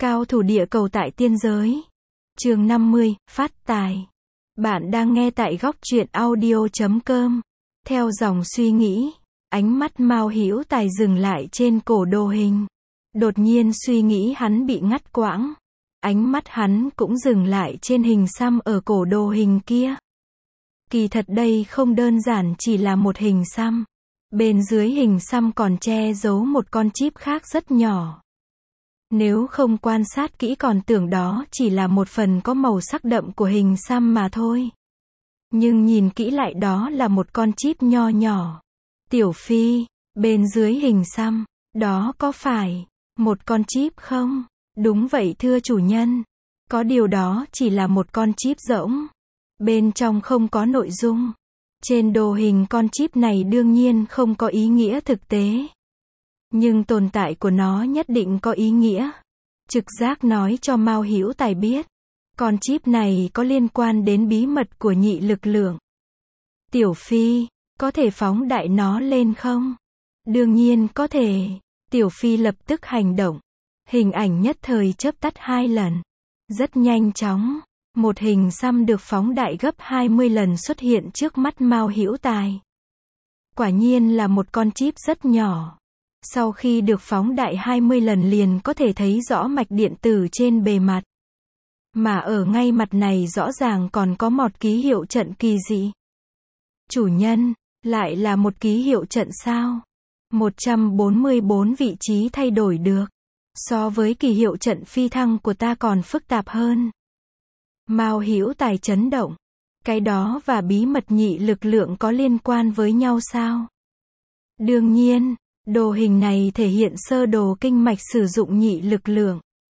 Cao thủ địa cầu tại tiên giới. Chương 50, phát tài. Bạn đang nghe tại góc truyện audio.com. Theo dòng suy nghĩ, ánh mắt Mao Hữu Tài dừng lại trên cổ đồ hình. Đột nhiên suy nghĩ hắn bị ngắt quãng. Ánh mắt hắn cũng dừng lại trên hình xăm ở cổ đồ hình kia. Kỳ thật đây không đơn giản chỉ là một hình xăm. Bên dưới hình xăm còn che giấu một con chip khác rất nhỏ. Nếu không quan sát kỹ còn tưởng đó chỉ là một phần có màu sắc đậm của hình xăm mà thôi. Nhưng nhìn kỹ lại đó là một con chip nho nhỏ. Tiểu Phi, bên dưới hình xăm, đó có phải một con chip không? Đúng vậy thưa chủ nhân. Có điều đó chỉ là một con chip rỗng. Bên trong không có nội dung. Trên đồ hình con chip này đương nhiên không có ý nghĩa thực tế. Nhưng tồn tại của nó nhất định có ý nghĩa. Trực giác nói cho Mao Hữu Tài biết. Con chip này có liên quan đến bí mật của nhị lực lượng. Tiểu Phi, có thể phóng đại nó lên không? Đương nhiên có thể. Tiểu Phi lập tức hành động. Hình ảnh nhất thời chớp tắt 2 lần. Rất nhanh chóng. Một hình xăm được phóng đại gấp 20 lần xuất hiện trước mắt Mao Hữu Tài. Quả nhiên là một con chip rất nhỏ. Sau khi được phóng đại 20 lần liền có thể thấy rõ mạch điện tử trên bề mặt. Mà ở ngay mặt này rõ ràng còn có một ký hiệu trận kỳ dị. Chủ nhân, lại là một ký hiệu trận sao? 144 vị trí thay đổi được. So với kỳ hiệu trận phi thăng của ta còn phức tạp hơn. Mao Hữu Tài chấn động. Cái đó và bí mật nhị lực lượng có liên quan với nhau sao? Đương nhiên, đồ hình này thể hiện sơ đồ kinh mạch sử dụng nhị lực lượng.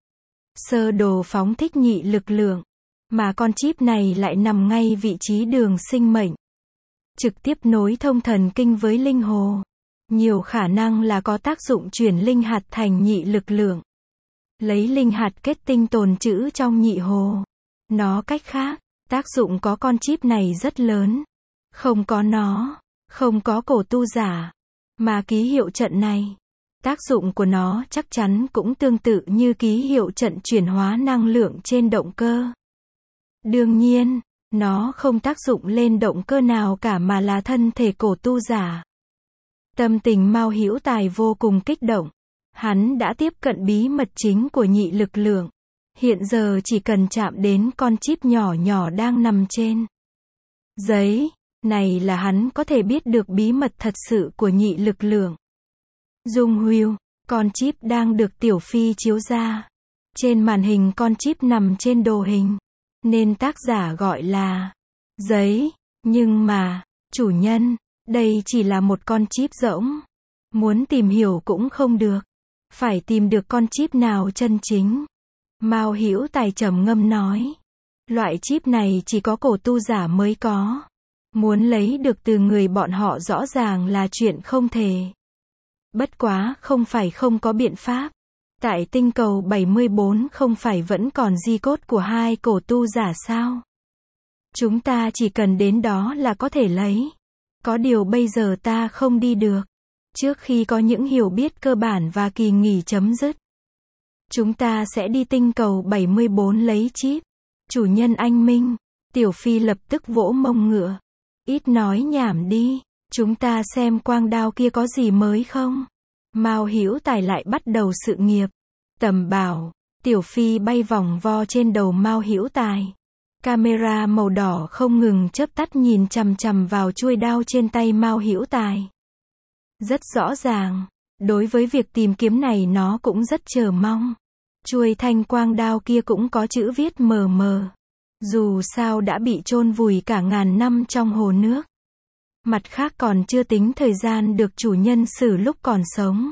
Sơ đồ phóng thích nhị lực lượng. Mà con chip này lại nằm ngay vị trí đường sinh mệnh. Trực tiếp nối thông thần kinh với linh hồ. Nhiều khả năng là có tác dụng chuyển linh hạt thành nhị lực lượng. Lấy linh hạt kết tinh tồn trữ trong nhị hồ. Nó cách khác, tác dụng có con chip này rất lớn. Không có nó, không có cổ tu giả. Mà ký hiệu trận này, tác dụng của nó chắc chắn cũng tương tự như ký hiệu trận chuyển hóa năng lượng trên động cơ. Đương nhiên, nó không tác dụng lên động cơ nào cả mà là thân thể cổ tu giả. Tâm tình Mao Hữu Tài vô cùng kích động. Hắn đã tiếp cận bí mật chính của nhị lực lượng. Hiện giờ chỉ cần chạm đến con chip nhỏ nhỏ đang nằm trên giấy, này là hắn có thể biết được bí mật thật sự của nhị lực lượng. Dung Hưu, con chip đang được Tiểu Phi chiếu ra. Trên màn hình con chip nằm trên đồ hình, nên tác giả gọi là giấy, nhưng mà, chủ nhân, đây chỉ là một con chip rỗng. Muốn tìm hiểu cũng không được. Phải tìm được con chip nào chân chính. Mao Hữu Tài trầm ngâm nói. Loại chip này chỉ có cổ tu giả mới có. Muốn lấy được từ người bọn họ rõ ràng là chuyện không thể. Bất quá không phải không có biện pháp. Tại tinh cầu 74 không phải vẫn còn di cốt của 2 cổ tu giả sao? Chúng ta chỉ cần đến đó là có thể lấy. Có điều bây giờ ta không đi được. Trước khi có những hiểu biết cơ bản và kỳ nghỉ chấm dứt. Chúng ta sẽ đi tinh cầu 74 lấy chip. Chủ nhân anh minh. Tiểu Phi lập tức vỗ mông ngựa. Ít nói nhảm đi. Chúng ta xem quang đao kia có gì mới không? Mao Hữu Tài lại bắt đầu sự nghiệp. Tầm bảo. Tiểu Phi bay vòng vo trên đầu Mao Hữu Tài. Camera màu đỏ không ngừng chớp tắt nhìn chằm chằm vào chuôi đao trên tay Mao Hữu Tài. Rất rõ ràng. Đối với việc tìm kiếm này nó cũng rất chờ mong. Chuôi thanh quang đao kia cũng có chữ viết mờ mờ. Dù sao đã bị chôn vùi cả ngàn năm trong hồ nước. Mặt khác còn chưa tính thời gian được chủ nhân xử lúc còn sống.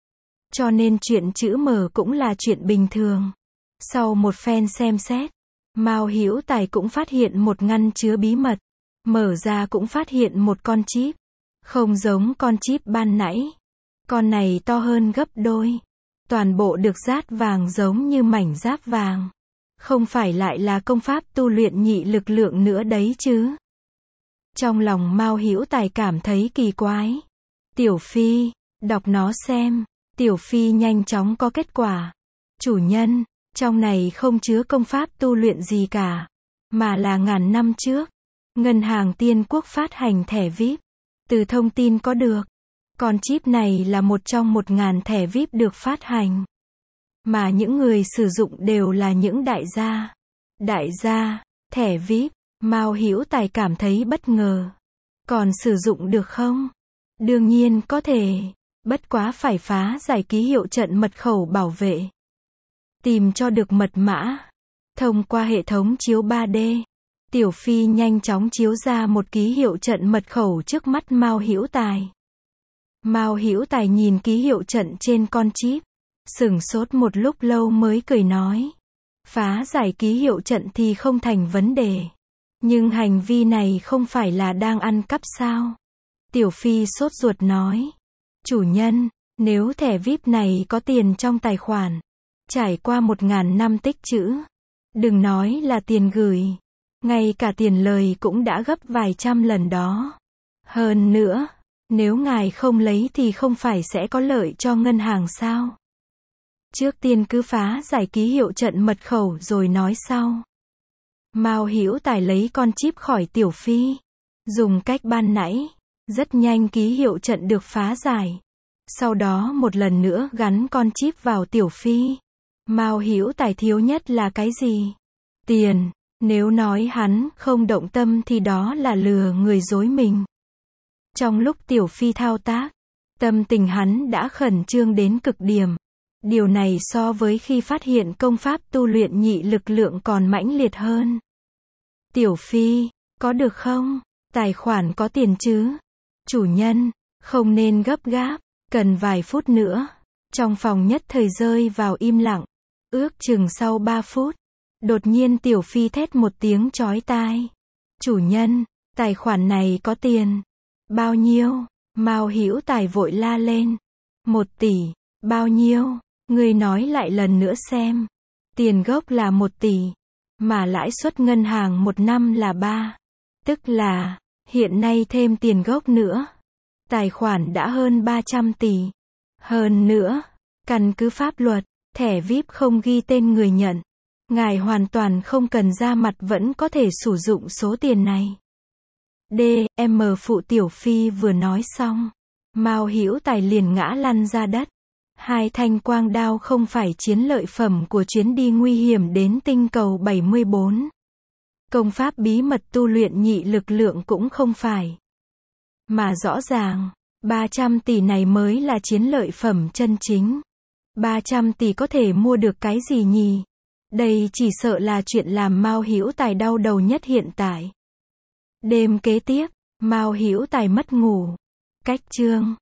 Cho nên chuyện chữ mờ cũng là chuyện bình thường. Sau một phen xem xét, Mao Hữu Tài cũng phát hiện một ngăn chứa bí mật. Mở ra cũng phát hiện một con chip. Không giống con chip ban nãy. Con này to hơn gấp đôi. Toàn bộ được dát vàng giống như mảnh giáp vàng. Không phải lại là công pháp tu luyện nhị lực lượng nữa đấy chứ. Trong lòng Mao Hữu Tài cảm thấy kỳ quái. Tiểu Phi, đọc nó xem. Tiểu Phi nhanh chóng có kết quả. Chủ nhân, Trong này không chứa công pháp tu luyện gì cả, mà là ngàn năm trước, ngân hàng Tiên Quốc phát hành thẻ VIP. Từ thông tin có được, con chip này là một trong 1000 thẻ VIP được phát hành. Mà những người sử dụng đều là những đại gia. Đại gia, thẻ VIP, Mao Hữu Tài cảm thấy bất ngờ. Còn sử dụng được không? Đương nhiên có thể, bất quá phải phá giải ký hiệu trận mật khẩu bảo vệ. Tìm cho được mật mã. Thông qua hệ thống chiếu 3D, Tiểu Phi nhanh chóng chiếu ra một ký hiệu trận mật khẩu trước mắt Mao Hữu Tài. Mao Hữu Tài nhìn ký hiệu trận trên con chip, sửng sốt một lúc lâu mới cười nói. Phá giải ký hiệu trận thì không thành vấn đề. Nhưng hành vi này không phải là đang ăn cắp sao? Tiểu Phi sốt ruột nói. Chủ nhân, nếu thẻ VIP này có tiền trong tài khoản, trải qua 1000 năm tích trữ, đừng nói là tiền gửi, ngay cả tiền lời cũng đã gấp vài trăm lần đó. Hơn nữa, nếu ngài không lấy thì không phải sẽ có lợi cho ngân hàng sao? Trước tiên cứ phá giải ký hiệu trận mật khẩu rồi nói sau. Mao Hữu Tài lấy con chip khỏi Tiểu Phi, dùng cách ban nãy, rất nhanh ký hiệu trận được phá giải. Sau đó một lần nữa gắn con chip vào Tiểu Phi. Mao Hữu Tài thiếu nhất là cái gì? Tiền. Nếu nói hắn không động tâm thì đó là lừa người dối mình. Trong lúc Tiểu Phi thao tác, tâm tình hắn đã khẩn trương đến cực điểm. Điều này so với khi phát hiện công pháp tu luyện nhị lực lượng còn mãnh liệt hơn. Tiểu Phi, có được không? Tài khoản có tiền chứ? Chủ nhân, không nên gấp gáp, cần vài phút nữa. Trong phòng nhất thời rơi vào im lặng. Ước chừng sau 3 phút, đột nhiên Tiểu Phi thét một tiếng chói tai. Chủ nhân, tài khoản này có tiền. Bao nhiêu? Mao Hữu Tài vội la lên. 1 tỷ. Bao nhiêu? Ngươi nói lại lần nữa xem. Tiền gốc là 1 tỷ. Mà lãi suất ngân hàng 1 năm là 3. Tức là, hiện nay thêm tiền gốc nữa. Tài khoản đã hơn 300 tỷ. Hơn nữa, căn cứ pháp luật, thẻ VIP không ghi tên người nhận. Ngài hoàn toàn không cần ra mặt vẫn có thể sử dụng số tiền này. D.M. Phụ Tiểu Phi vừa nói xong, Mao Hữu Tài liền ngã lăn ra đất. 2 thanh quang đao không phải chiến lợi phẩm của chuyến đi nguy hiểm đến tinh cầu 74. Công pháp bí mật tu luyện nhị lực lượng cũng không phải. Mà rõ ràng, 300 tỷ này mới là chiến lợi phẩm chân chính. 300 tỷ có thể mua được cái gì nhỉ? Đây chỉ sợ là chuyện làm Mao Hữu Tài đau đầu nhất hiện tại. Đêm kế tiếp, Mao Hữu Tài mất ngủ. Cách chương